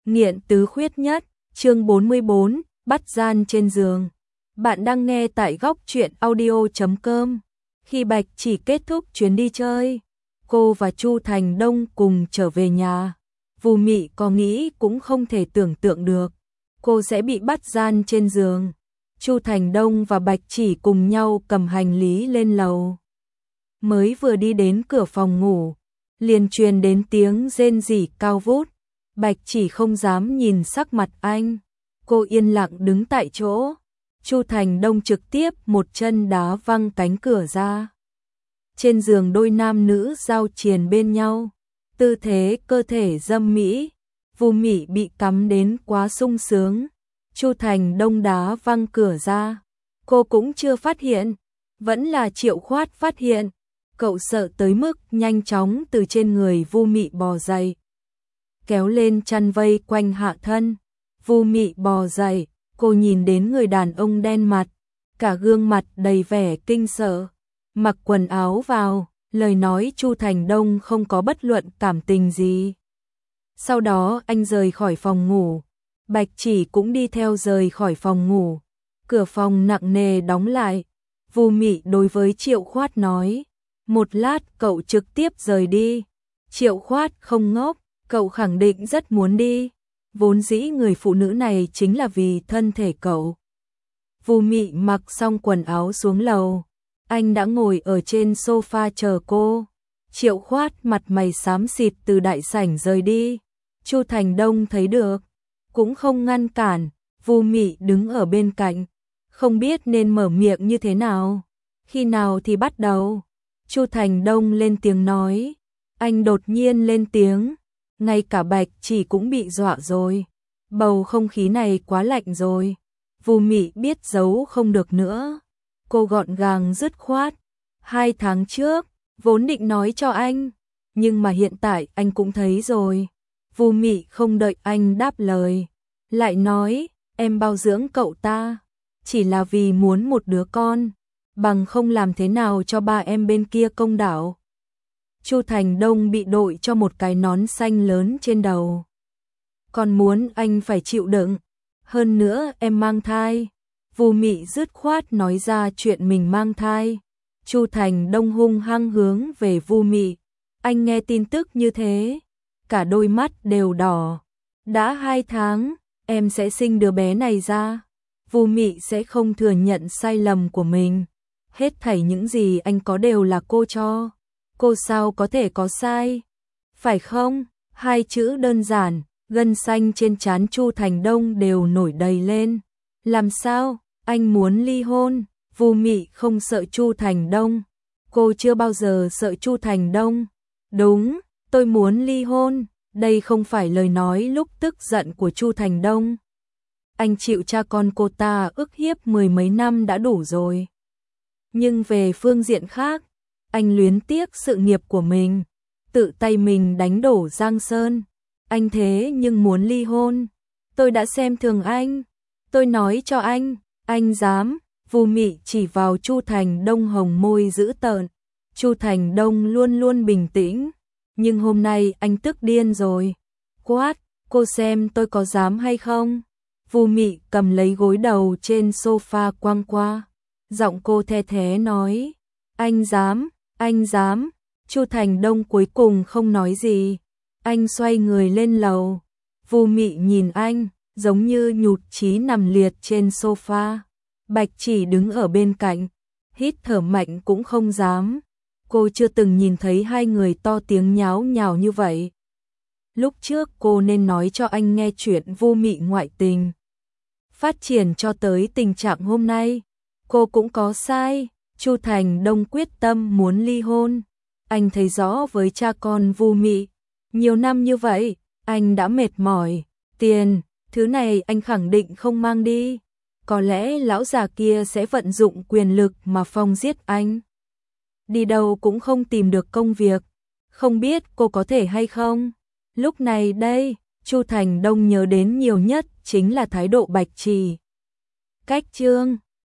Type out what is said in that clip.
Nghiện tứ khuyết nhất, chương 44, bắt gian trên giường. Bạn đang nghe tại góc truyện audio.com. Khi Bạch Chỉ kết thúc chuyến đi chơi, cô và Chu Thành Đông cùng trở về nhà. Vu Mị có nghĩ cũng không thể tưởng tượng được cô sẽ bị bắt gian trên giường. Chu Thành Đông và Bạch Chỉ cùng nhau cầm hành lý lên lầu. Mới vừa đi đến cửa phòng ngủ, liền truyền đến tiếng rên rỉ cao vút. Bạch Chỉ không dám nhìn sắc mặt anh, cô yên lặng đứng tại chỗ. Chu Thành Đông trực tiếp một chân đá văng cánh cửa ra. Trên giường đôi nam nữ giao triền bên nhau, tư thế cơ thể dâm mỹ. Vu Mị bị cắm đến quá sung sướng. Chu Thành Đông đá văng cửa ra, cô cũng chưa phát hiện, vẫn là Triệu Khoát phát hiện. Cậu sợ tới mức nhanh chóng từ trên người Vu Mị bò dậy, kéo lên chăn vây quanh hạ thân. Vu Mị bò dậy, cô nhìn đến người đàn ông đen mặt, cả gương mặt đầy vẻ kinh sợ, mặc quần áo vào, lời nói Chu Thành Đông không có bất luận cảm tình gì. Sau đó anh rời khỏi phòng ngủ, Bạch Chỉ cũng đi theo rời khỏi phòng ngủ, cửa phòng nặng nề đóng lại. Vu Mị đối với Triệu Khoát nói, một lát cậu trực tiếp rời đi. Triệu Khoát không ngốc, cậu khẳng định rất muốn đi, vốn dĩ người phụ nữ này chính là vì thân thể cậu. Vu Mị mặc xong quần áo xuống lầu, anh đã ngồi ở trên sofa chờ cô. Triệu Khoát mặt mày xám xịt từ đại sảnh rời đi. Chu Thành Đông thấy được, cũng không ngăn cản. Vu Mị đứng ở bên cạnh, không biết nên mở miệng như thế nào. Khi nào thì bắt đầu? Chu Thành Đông lên tiếng nói. Anh đột nhiên lên tiếng, ngay cả Bạch Chỉ cũng bị dọa rồi. Bầu không khí này quá lạnh rồi. Vu Mị biết giấu không được nữa, cô gọn gàng dứt khoát. 2 tháng trước, vốn định nói cho anh, nhưng mà hiện tại anh cũng thấy rồi. Vu Mị không đợi anh đáp lời, lại nói, em bao dưỡng cậu ta, chỉ là vì muốn một đứa con, bằng không làm thế nào cho ba em bên kia công đạo. Chu Thành Đông bị đội cho một cái nón xanh lớn trên đầu, còn muốn anh phải chịu đựng. Hơn nữa em mang thai. Vu Mị dứt khoát nói ra chuyện mình mang thai. Chu Thành Đông hung hăng hướng về Vu Mị. Anh nghe tin tức như thế, cả đôi mắt đều đỏ. Đã 2 tháng, em sẽ sinh đứa bé này ra. Vu Mị sẽ không thừa nhận sai lầm của mình. Hết thảy những gì anh có đều là cô cho. Cô sao có thể có sai? Phải không? 2 chữ đơn giản, gân xanh trên trán Chu Thành Đông đều nổi đầy lên. Làm sao? Anh muốn ly hôn? Vu Mị không sợ Chu Thành Đông. Cô chưa bao giờ sợ Chu Thành Đông. Đúng, tôi muốn ly hôn. Đây không phải lời nói lúc tức giận của Chu Thành Đông. Anh chịu cha con cô ta ức hiếp 10 mấy năm đã đủ rồi. Nhưng về phương diện khác, anh luyến tiếc sự nghiệp của mình, tự tay mình đánh đổ Giang Sơn. Anh thế nhưng muốn ly hôn. Tôi đã xem thường anh. Tôi nói cho anh dám. Vu Mị chỉ vào Chu Thành Đông, hồng môi dữ tợn. Chu Thành Đông luôn luôn bình tĩnh, nhưng hôm nay anh tức điên rồi. Quát, cô xem tôi có dám hay không? Vu Mị cầm lấy gối đầu trên sofa quăng qua. Giọng cô the thé nói, anh dám. Chu Thành Đông cuối cùng không nói gì. Anh xoay người lên lầu. Vu Mị nhìn anh, giống như nhụt chí nằm liệt trên sofa. Bạch Chỉ đứng ở bên cạnh, hít thở mạnh cũng không dám. Cô chưa từng nhìn thấy hai người to tiếng nháo nhào như vậy. Lúc trước cô nên nói cho anh nghe chuyện Vu Mị ngoại tình. Phát triển cho tới tình trạng hôm nay, cô cũng có sai. Chu Thành Đông quyết tâm muốn ly hôn. Anh thấy rõ với cha con Vu Mị. Nhiều năm như vậy, anh đã mệt mỏi. Tiền, thứ này anh khẳng định không mang đi. Có lẽ lão già kia sẽ vận dụng quyền lực mà phong giết anh. Đi đâu cũng không tìm được công việc. Không biết cô có thể hay không? Lúc này đây, Chu Thành Đông nhớ đến nhiều nhất chính là thái độ Bạch Chỉ. Cách chương